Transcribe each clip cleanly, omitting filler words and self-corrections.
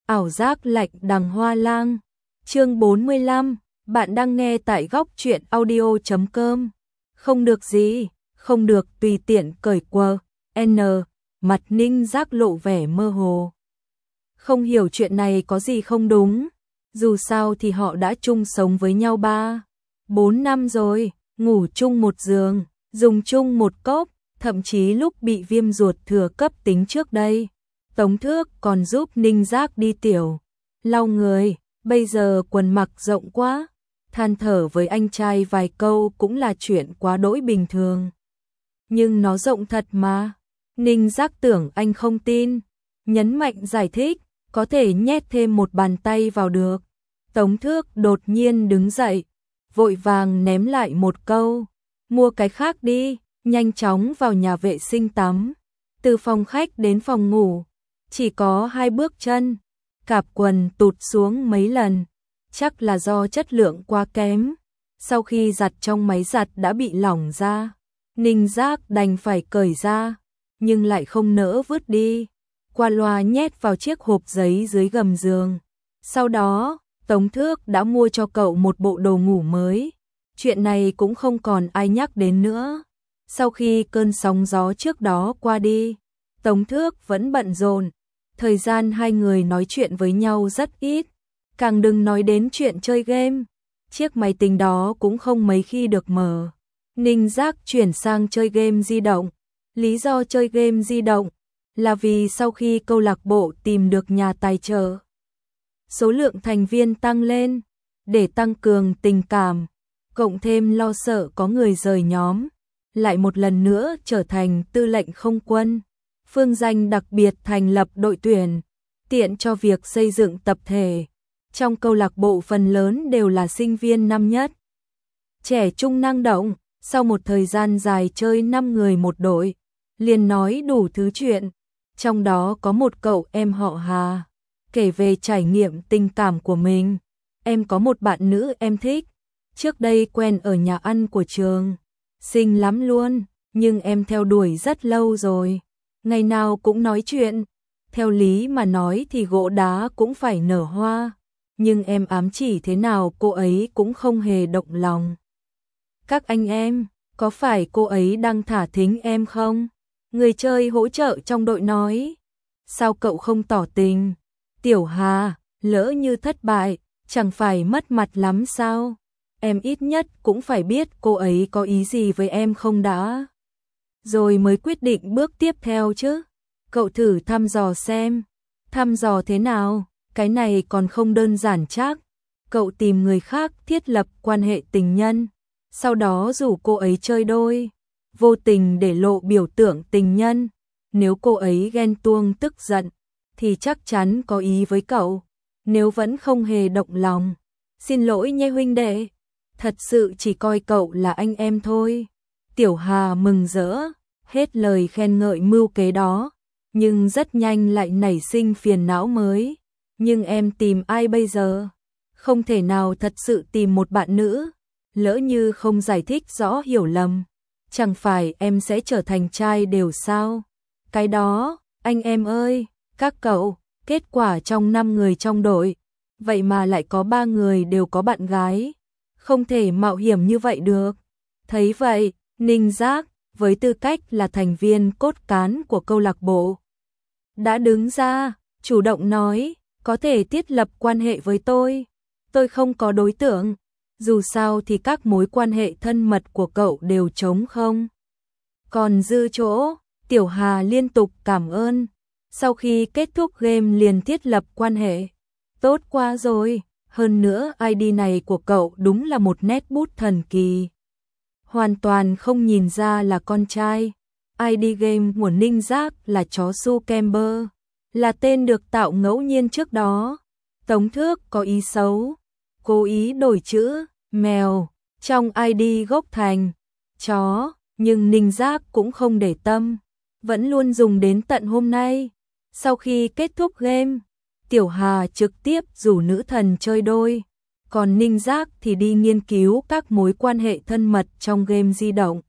Ảo giác lạnh đằng hoa lang. Chương 45, bạn đang nghe tại góc truyện audio.com. Không được gì, không được tùy tiện cởi quờ. Mặt Ninh Giác lộ vẻ mơ hồ. Không hiểu chuyện này có gì không đúng. Dù sao thì họ đã chung sống với nhau 4 năm rồi, ngủ chung một giường, dùng chung một cốc, thậm chí lúc bị viêm ruột thừa cấp tính trước đây. Tống Thước còn giúp Ninh Giác đi tiểu, lau người, bây giờ quần mặc rộng quá, than thở với anh trai vài câu cũng là chuyện quá đỗi bình thường. Nhưng nó rộng thật mà. Ninh Giác tưởng anh không tin, nhấn mạnh giải thích, có thể nhét thêm một bàn tay vào được. Tống Thước đột nhiên đứng dậy, vội vàng ném lại một câu, mua cái khác đi, nhanh chóng vào nhà vệ sinh tắm. Từ phòng khách đến phòng ngủ, chỉ có 2 bước chân, cạp quần tụt xuống mấy lần, chắc là do chất lượng quá kém. Sau khi giặt trong máy giặt đã bị lỏng ra, Ninh Giác đành phải cởi ra, nhưng lại không nỡ vứt đi, qua loa nhét vào chiếc hộp giấy dưới gầm giường. Sau đó, Tống Thước đã mua cho cậu một bộ đồ ngủ mới. Chuyện này cũng không còn ai nhắc đến nữa. Sau khi cơn sóng gió trước đó qua đi, Tống Thước vẫn bận rộn. Thời gian hai người nói chuyện với nhau rất ít, càng đừng nói đến chuyện chơi game. Chiếc máy tính đó cũng không mấy khi được mở. Ninh Giác chuyển sang chơi game di động. Lý do chơi game di động là vì sau khi câu lạc bộ tìm được nhà tài trợ, số lượng thành viên tăng lên, để tăng cường tình cảm, cộng thêm lo sợ có người rời nhóm, lại một lần nữa trở thành tư lệnh không quân. Phương Danh đặc biệt thành lập đội tuyển, tiện cho việc xây dựng tập thể. Trong câu lạc bộ phần lớn đều là sinh viên năm nhất, trẻ trung năng động. Sau một thời gian dài chơi 5 người một đội, liền nói đủ thứ chuyện. Trong đó có một cậu em họ Hà, kể về trải nghiệm tình cảm của mình. Em có một bạn nữ em thích, trước đây quen ở nhà ăn của trường, xinh lắm luôn, nhưng em theo đuổi rất lâu rồi, ngày nào cũng nói chuyện. Theo lý mà nói thì gỗ đá cũng phải nở hoa, nhưng em ám chỉ thế nào cô ấy cũng không hề động lòng. Các anh em, có phải cô ấy đang thả thính em không? Người chơi hỗ trợ trong đội nói. Sao cậu không tỏ tình? Tiểu Hà, lỡ như thất bại, chẳng phải mất mặt lắm sao? Em ít nhất cũng phải biết cô ấy có ý gì với em không đã, rồi mới quyết định bước tiếp theo chứ. Cậu thử thăm dò xem. Thăm dò thế nào? Cái này còn không đơn giản chắc. Cậu tìm người khác thiết lập quan hệ tình nhân, sau đó rủ cô ấy chơi đôi, vô tình để lộ biểu tượng tình nhân. Nếu cô ấy ghen tuông tức giận, thì chắc chắn có ý với cậu. Nếu vẫn không hề động lòng, xin lỗi nhé huynh đệ, thật sự chỉ coi cậu là anh em thôi. Tiểu Hà mừng rỡ, hết lời khen ngợi mưu kế đó, nhưng rất nhanh lại nảy sinh phiền não mới. Nhưng em tìm ai bây giờ? Không thể nào thật sự tìm một bạn nữ. Lỡ như không giải thích rõ hiểu lầm, chẳng phải em sẽ trở thành trai đều sao? Cái đó, anh em ơi, các cậu, kết quả trong 5 người trong đội, vậy mà lại có 3 người đều có bạn gái. Không thể mạo hiểm như vậy được. Thấy vậy, Ninh Giác, với tư cách là thành viên cốt cán của câu lạc bộ, đã đứng ra, chủ động nói, có thể thiết lập quan hệ với tôi không có đối tượng. Dù sao thì các mối quan hệ thân mật của cậu đều trống không, còn dư chỗ. Tiểu Hà liên tục cảm ơn. Sau khi kết thúc game liền thiết lập quan hệ. Tốt quá rồi, hơn nữa ID này của cậu đúng là một nét bút thần kỳ. Hoàn toàn không nhìn ra là con trai. ID game của Ninh Giác là chó Su Kember, là tên được tạo ngẫu nhiên trước đó. Tống Thước có ý xấu, cố ý đổi chữ mèo trong ID gốc thành chó, nhưng Ninh Giác cũng không để tâm, vẫn luôn dùng đến tận hôm nay. Sau khi kết thúc game, Tiểu Hà trực tiếp rủ nữ thần chơi đôi, còn Ninh Giác thì đi nghiên cứu các mối quan hệ thân mật trong game di động.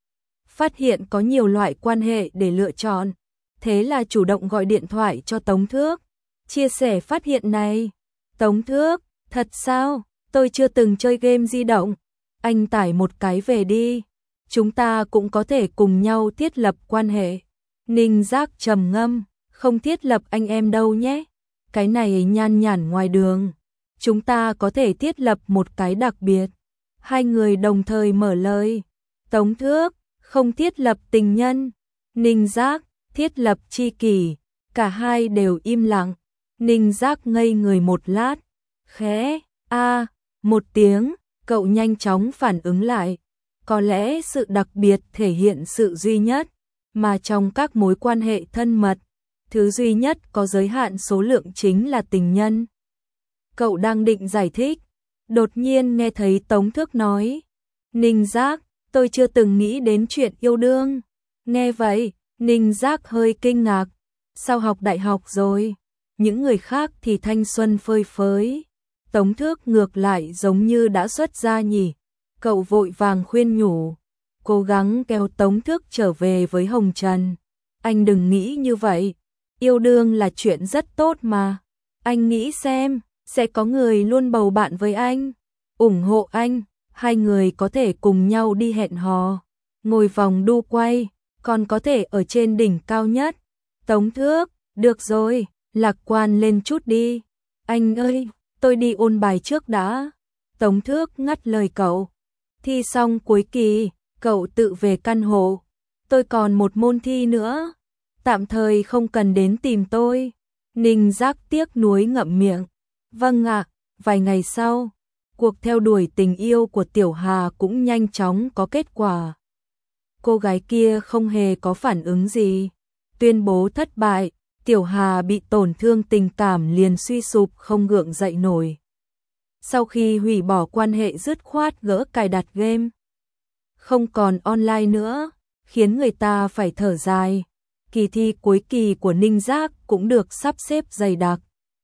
Phát hiện có nhiều loại quan hệ để lựa chọn, thế là chủ động gọi điện thoại cho Tống Thước. chia sẻ phát hiện này. Tống Thước, thật sao? Tôi chưa từng chơi game di động. Anh tải một cái về đi. Chúng ta cũng có thể cùng nhau thiết lập quan hệ. Ninh Giác trầm ngâm, không thiết lập anh em đâu nhé. Cái này nhan nhản ngoài đường. Chúng ta có thể thiết lập một cái đặc biệt. Hai người đồng thời mở lời. Tống Thước, không thiết lập tình nhân. Ninh Giác, thiết lập tri kỷ. Cả hai đều im lặng. Ninh Giác ngây người một lát. Khẽ, một tiếng, cậu nhanh chóng phản ứng lại. Có lẽ sự đặc biệt thể hiện sự duy nhất, mà trong các mối quan hệ thân mật, thứ duy nhất có giới hạn số lượng chính là tình nhân. Cậu đang định giải thích, đột nhiên nghe thấy Tống Thước nói. Ninh Giác, tôi chưa từng nghĩ đến chuyện yêu đương. Nghe vậy, Ninh Giác hơi kinh ngạc. Sao học đại học rồi? Những người khác thì thanh xuân phơi phới. Tống Thước ngược lại giống như đã xuất gia nhỉ. Cậu vội vàng khuyên nhủ, cố gắng kéo Tống Thước trở về với Hồng Trần. Anh đừng nghĩ như vậy, yêu đương là chuyện rất tốt mà. Anh nghĩ xem, sẽ có người luôn bầu bạn với anh, ủng hộ anh, hai người có thể cùng nhau đi hẹn hò, ngồi vòng đu quay, còn có thể ở trên đỉnh cao nhất. Tống Thước, được rồi, lạc quan lên chút đi. Anh ơi, tôi đi ôn bài trước đã. Tống Thước ngắt lời cậu. Thi xong cuối kỳ, cậu tự về căn hộ. Tôi còn một môn thi nữa. Tạm thời không cần đến tìm tôi. Ninh Giác tiếc nuối ngậm miệng. Vâng ạ, vài ngày sau, cuộc theo đuổi tình yêu của Tiểu Hà cũng nhanh chóng có kết quả. Cô gái kia không hề có phản ứng gì. Tuyên bố thất bại, Tiểu Hà bị tổn thương tình cảm liền suy sụp không gượng dậy nổi. Sau khi hủy bỏ quan hệ dứt khoát gỡ cài đặt game, không còn online nữa, khiến người ta phải thở dài. Kỳ thi cuối kỳ của Ninh Giác cũng được sắp xếp dày đặc.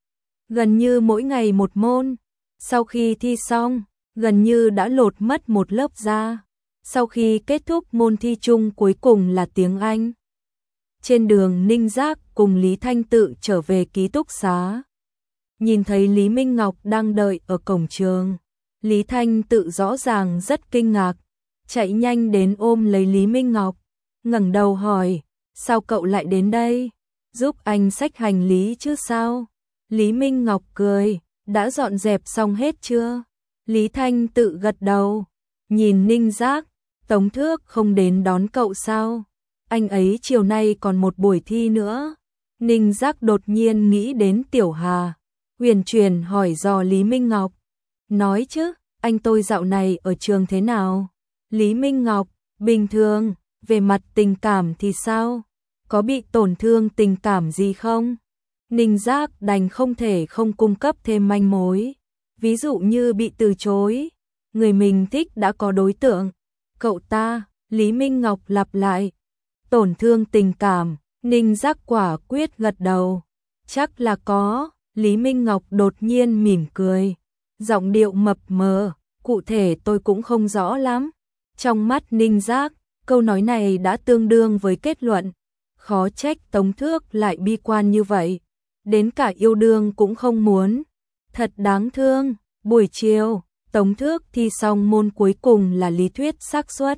Gần như mỗi ngày một môn. Sau khi thi xong, gần như đã lột mất một lớp da. Sau khi kết thúc môn thi chung cuối cùng là tiếng Anh. Trên đường Ninh Giác cùng Lý Thanh Tự trở về ký túc xá. Nhìn thấy Lý Minh Ngọc đang đợi ở cổng trường. Lý Thanh Tự rõ ràng rất kinh ngạc, chạy nhanh đến ôm lấy Lý Minh Ngọc, ngẩng đầu hỏi, sao cậu lại đến đây? Giúp anh xách hành lý chứ sao? Lý Minh Ngọc cười, đã dọn dẹp xong hết chưa? Lý Thanh Tự gật đầu, nhìn Ninh Giác, Tống Thước không đến đón cậu sao? Anh ấy chiều nay còn một buổi thi nữa. Ninh Giác đột nhiên nghĩ đến Tiểu Hà, huyền chuyển hỏi dò Lý Minh Ngọc. Nói chứ, anh tôi dạo này ở trường thế nào? Lý Minh Ngọc, bình thường, về mặt tình cảm thì sao? Có bị tổn thương tình cảm gì không? Ninh Giác đành không thể không cung cấp thêm manh mối. Ví dụ như bị từ chối, người mình thích đã có đối tượng. Cậu ta, Lý Minh Ngọc lặp lại. Tổn thương tình cảm, Ninh Giác quả quyết gật đầu. Chắc là có, Lý Minh Ngọc đột nhiên mỉm cười. Giọng điệu mập mờ, cụ thể tôi cũng không rõ lắm. Trong mắt Ninh Giác, câu nói này đã tương đương với kết luận. Khó trách Tống Thước lại bi quan như vậy. Đến cả yêu đương cũng không muốn. Thật đáng thương. Buổi chiều, Tống Thước thi xong môn cuối cùng là lý thuyết xác suất.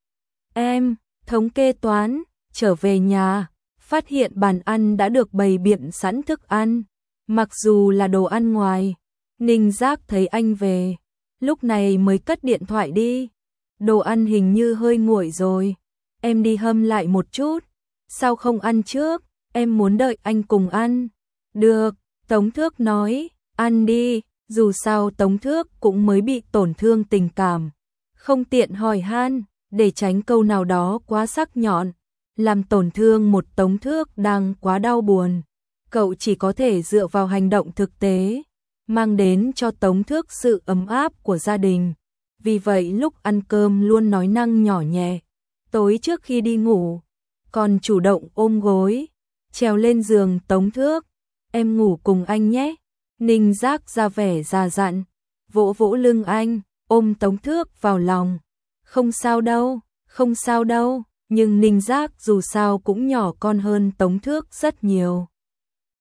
Em, thống kê toán, trở về nhà, phát hiện bàn ăn đã được bày biện sẵn thức ăn. Mặc dù là đồ ăn ngoài, Ninh Giác thấy anh về, lúc này mới cất điện thoại đi. Đồ ăn hình như hơi nguội rồi, em đi hâm lại một chút. Sao không ăn trước, em muốn đợi anh cùng ăn. Được, Tống Thước nói, ăn đi, dù sao Tống Thước cũng mới bị tổn thương tình cảm. Không tiện hỏi han, để tránh câu nào đó quá sắc nhọn, làm tổn thương một Tống Thước đang quá đau buồn. Cậu chỉ có thể dựa vào hành động thực tế, mang đến cho Tống Thước sự ấm áp của gia đình. Vì vậy lúc ăn cơm luôn nói năng nhỏ nhẹ. Tối trước khi đi ngủ, còn chủ động ôm gối, trèo lên giường Tống Thước. Em ngủ cùng anh nhé. Ninh Giác ra vẻ già dặn, vỗ vỗ lưng anh, ôm Tống Thước vào lòng. Không sao đâu, không sao đâu. Nhưng Ninh Giác dù sao cũng nhỏ con hơn Tống Thước rất nhiều.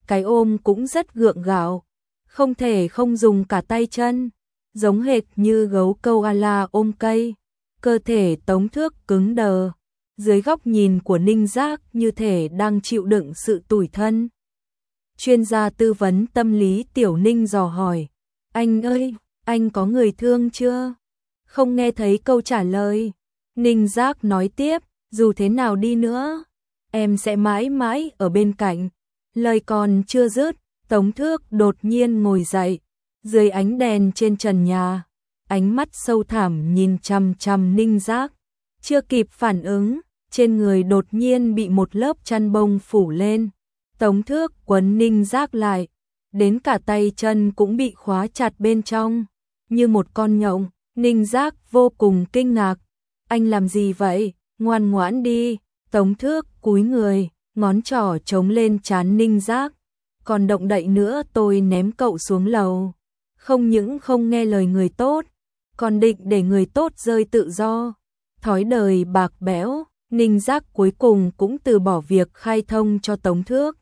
cái ôm cũng rất gượng gạo, không thể không dùng cả tay chân, giống hệt như gấu koala ôm cây, cơ thể Tống Thước cứng đờ, dưới góc nhìn của Ninh Giác như thể đang chịu đựng sự tủi thân. Chuyên gia tư vấn tâm lý Tiểu Ninh dò hỏi, anh ơi, anh có người thương chưa? Không nghe thấy câu trả lời. Ninh Giác nói tiếp, dù thế nào đi nữa, em sẽ mãi mãi ở bên cạnh. Lời còn chưa dứt, Tống Thước đột nhiên ngồi dậy, dưới ánh đèn trên trần nhà, ánh mắt sâu thẳm nhìn chằm chằm Ninh Giác. Chưa kịp phản ứng, trên người đột nhiên bị một lớp chăn bông phủ lên. Tống Thước quấn Ninh Giác lại, đến cả tay chân cũng bị khóa chặt bên trong, như một con nhộng. Ninh Giác vô cùng kinh ngạc. Anh làm gì vậy? Ngoan ngoãn đi. Tống Thước cúi người, ngón trỏ chống lên trán Ninh Giác. Còn động đậy nữa tôi ném cậu xuống lầu. Không những không nghe lời người tốt, còn định để người tốt rơi tự do. Thói đời bạc bẽo, Ninh Giác cuối cùng cũng từ bỏ việc khai thông cho Tống Thước.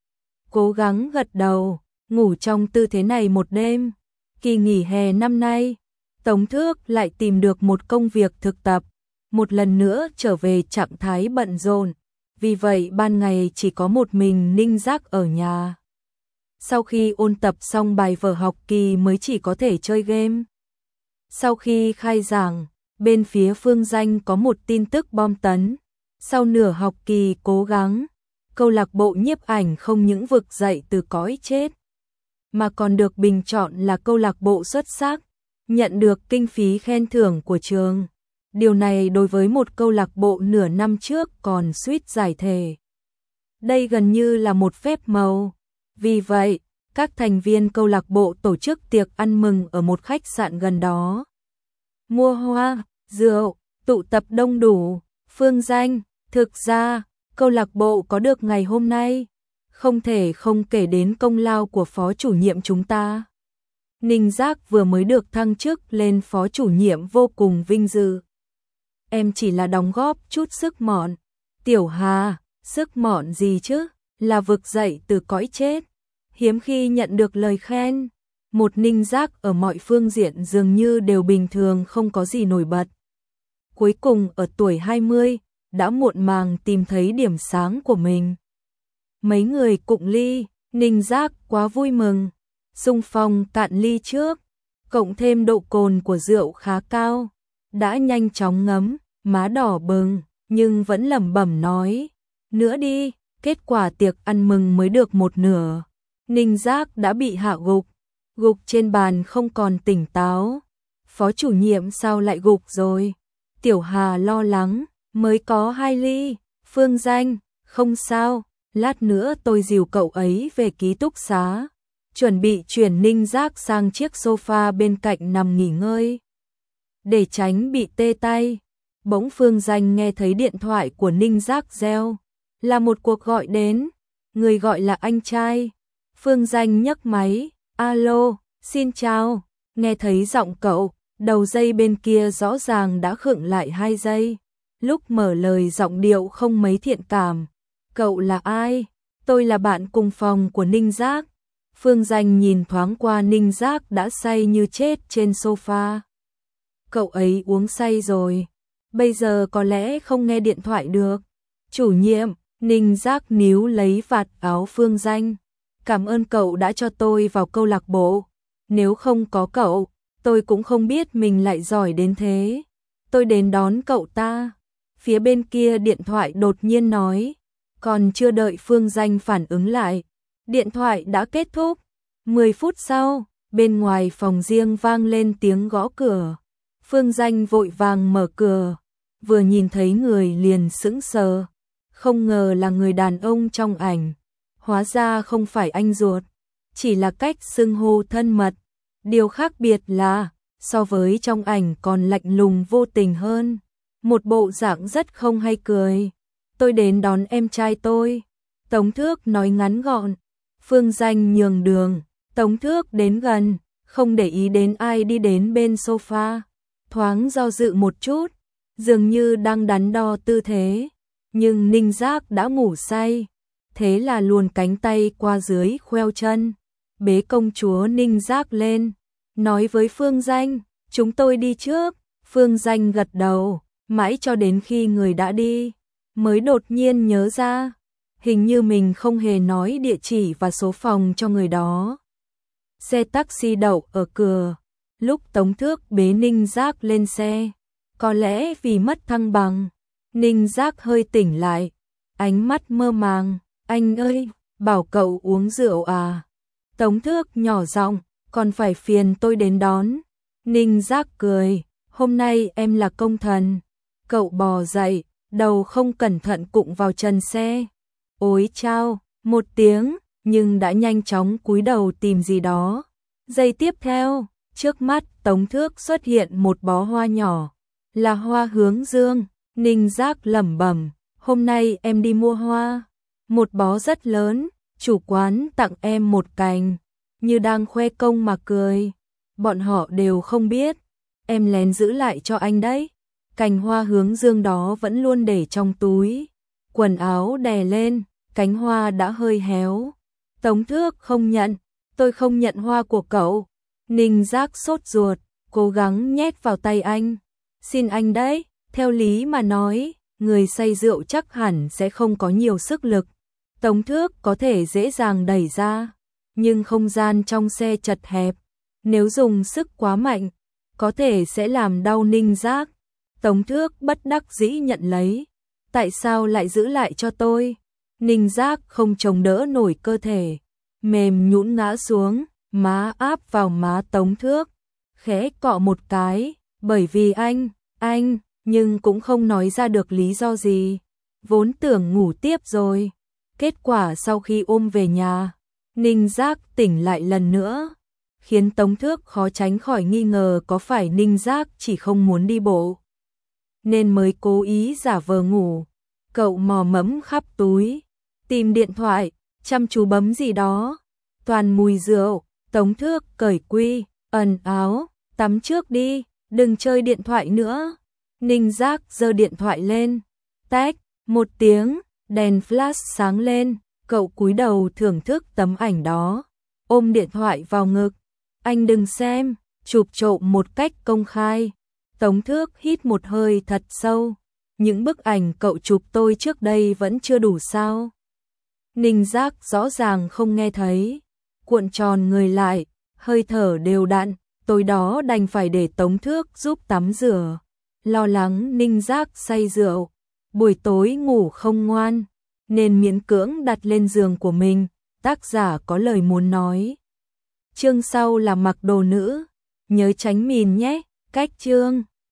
Cố gắng gật đầu, ngủ trong tư thế này một đêm. Kỳ nghỉ hè năm nay, Tống Thước lại tìm được một công việc thực tập, một lần nữa trở về trạng thái bận rộn. Vì vậy ban ngày chỉ có một mình Ninh Giác ở nhà. Sau khi ôn tập xong bài vở học kỳ mới chỉ có thể chơi game. Sau khi khai giảng, bên phía Phương Danh có một tin tức bom tấn. Sau nửa học kỳ cố gắng, câu lạc bộ nhiếp ảnh không những vực dậy từ cõi chết, mà còn được bình chọn là câu lạc bộ xuất sắc, nhận được kinh phí khen thưởng của trường. Điều này đối với một câu lạc bộ nửa năm trước còn suýt giải thể. Đây gần như là một phép màu. Vì vậy, các thành viên câu lạc bộ tổ chức tiệc ăn mừng ở một khách sạn gần đó. Mua hoa, rượu, tụ tập đông đủ. Phương Danh, thực ra, câu lạc bộ có được ngày hôm nay, không thể không kể đến công lao của phó chủ nhiệm chúng ta. Ninh Giác vừa mới được thăng chức lên phó chủ nhiệm vô cùng vinh dự. Em chỉ là đóng góp chút sức mọn. Tiểu Hà, sức mọn gì chứ, là vực dậy từ cõi chết. Hiếm khi nhận được lời khen. Một Ninh Giác ở mọi phương diện dường như đều bình thường, không có gì nổi bật. Cuối cùng ở tuổi 20, đã muộn màng tìm thấy điểm sáng của mình. Mấy người cụng ly, Ninh Giác quá vui mừng. Xung phong cạn ly trước, cộng thêm độ cồn của rượu khá cao, đã nhanh chóng ngấm, má đỏ bừng, nhưng vẫn lẩm bẩm nói, nữa đi. Kết quả tiệc ăn mừng mới được một nửa, Ninh Giác đã bị hạ gục, gục trên bàn không còn tỉnh táo. Phó chủ nhiệm sao lại gục rồi? Tiểu Hà lo lắng, mới có 2 ly. Phương Danh, không sao, lát nữa tôi dìu cậu ấy về ký túc xá. Chuẩn bị chuyển Ninh Giác sang chiếc sofa bên cạnh nằm nghỉ ngơi. Để tránh bị tê tay, bỗng Phương Danh nghe thấy điện thoại của Ninh Giác reo. Là một cuộc gọi đến, người gọi là anh trai. Phương Danh nhấc máy, alo, xin chào. Nghe thấy giọng cậu, đầu dây bên kia rõ ràng đã khựng lại 2 giây. Lúc mở lời giọng điệu không mấy thiện cảm. Cậu là ai? Tôi là bạn cùng phòng của Ninh Giác. Phương Danh nhìn thoáng qua Ninh Giác đã say như chết trên sofa. Cậu ấy uống say rồi, bây giờ có lẽ không nghe điện thoại được. Chủ nhiệm, Ninh Giác níu lấy vạt áo Phương Danh. Cảm ơn cậu đã cho tôi vào câu lạc bộ. Nếu không có cậu, tôi cũng không biết mình lại giỏi đến thế. Tôi đến đón cậu ta. Phía bên kia điện thoại đột nhiên nói. Còn chưa đợi Phương Danh phản ứng lại, điện thoại đã kết thúc. 10 phút sau, bên ngoài phòng riêng vang lên tiếng gõ cửa. Phương Danh vội vàng mở cửa, vừa nhìn thấy người liền sững sờ. Không ngờ là người đàn ông trong ảnh. Hóa ra không phải anh ruột, chỉ là cách xưng hô thân mật. Điều khác biệt là, so với trong ảnh còn lạnh lùng vô tình hơn. Một bộ dạng rất không hay cười. Tôi đến đón em trai tôi. Tống Thước nói ngắn gọn. Phương Danh nhường đường. Tống Thước đến gần, không để ý đến ai đi đến bên sofa. Thoáng do dự một chút, dường như đang đắn đo tư thế. Nhưng Ninh Giác đã ngủ say. thế là luồn cánh tay qua dưới khoeo chân, bế công chúa Ninh Giác lên, nói với Phương Danh, chúng tôi đi trước. Phương Danh gật đầu, mãi cho đến khi người đã đi, mới đột nhiên nhớ ra, hình như mình không hề nói địa chỉ và số phòng cho người đó. Xe taxi đậu ở cửa, lúc Tống Thước bế Ninh Giác lên xe, có lẽ vì mất thăng bằng, Ninh Giác hơi tỉnh lại, ánh mắt mơ màng, anh ơi, bảo cậu uống rượu à? Tống Thước nhỏ giọng, còn phải phiền tôi đến đón. Ninh Giác cười, hôm nay em là công thần. Cậu bò dậy, đầu không cẩn thận cụng vào trần xe. Ôi chao, một tiếng, nhưng đã nhanh chóng cúi đầu tìm gì đó. Giây tiếp theo, trước mắt Tống Thước xuất hiện một bó hoa nhỏ, là hoa hướng dương. Ninh Giác lẩm bẩm, hôm nay em đi mua hoa, một bó rất lớn, chủ quán tặng em một cành, như đang khoe công mà cười. Bọn họ đều không biết, em lén giữ lại cho anh đấy. Cành hoa hướng dương đó vẫn luôn để trong túi, quần áo đè lên, cánh hoa đã hơi héo. Tống Thước không nhận, tôi không nhận hoa của cậu. Ninh Giác sốt ruột, cố gắng nhét vào tay anh. Xin anh đấy, theo lý mà nói, người say rượu chắc hẳn sẽ không có nhiều sức lực. Tống Thước có thể dễ dàng đẩy ra, nhưng không gian trong xe chật hẹp, nếu dùng sức quá mạnh, có thể sẽ làm đau Ninh Giác. Tống Thước bất đắc dĩ nhận lấy. Tại sao lại giữ lại cho tôi? Ninh Giác không chống đỡ nổi cơ thể, mềm nhũn ngã xuống, má áp vào má Tống Thước, khẽ cọ một cái, bởi vì anh, nhưng cũng không nói ra được lý do gì. Vốn tưởng ngủ tiếp rồi. Kết quả sau khi ôm về nhà, Ninh Giác tỉnh lại lần nữa, khiến Tống Thước khó tránh khỏi nghi ngờ có phải Ninh Giác chỉ không muốn đi bộ, nên mới cố ý giả vờ ngủ. Cậu mò mẫm khắp túi, tìm điện thoại, chăm chú bấm gì đó, toàn mùi rượu. Tống Thước cởi quy, ẩn áo, tắm trước đi, đừng chơi điện thoại nữa. Ninh Giác giơ điện thoại lên, tách, một tiếng, đèn flash sáng lên, cậu cúi đầu thưởng thức tấm ảnh đó, ôm điện thoại vào ngực. Anh đừng xem, chụp trộm một cách công khai. Tống Thước hít một hơi thật sâu, những bức ảnh cậu chụp tôi trước đây vẫn chưa đủ sao? Ninh Giác rõ ràng không nghe thấy, cuộn tròn người lại, hơi thở đều đặn, tối đó đành phải để Tống Thước giúp tắm rửa. Lo lắng Ninh Giác say rượu, buổi tối ngủ không ngoan, nên miễn cưỡng đặt lên giường của mình. Tác giả có lời muốn nói. Chương sau là mặc đồ nữ, nhớ tránh mìn nhé, cách chương.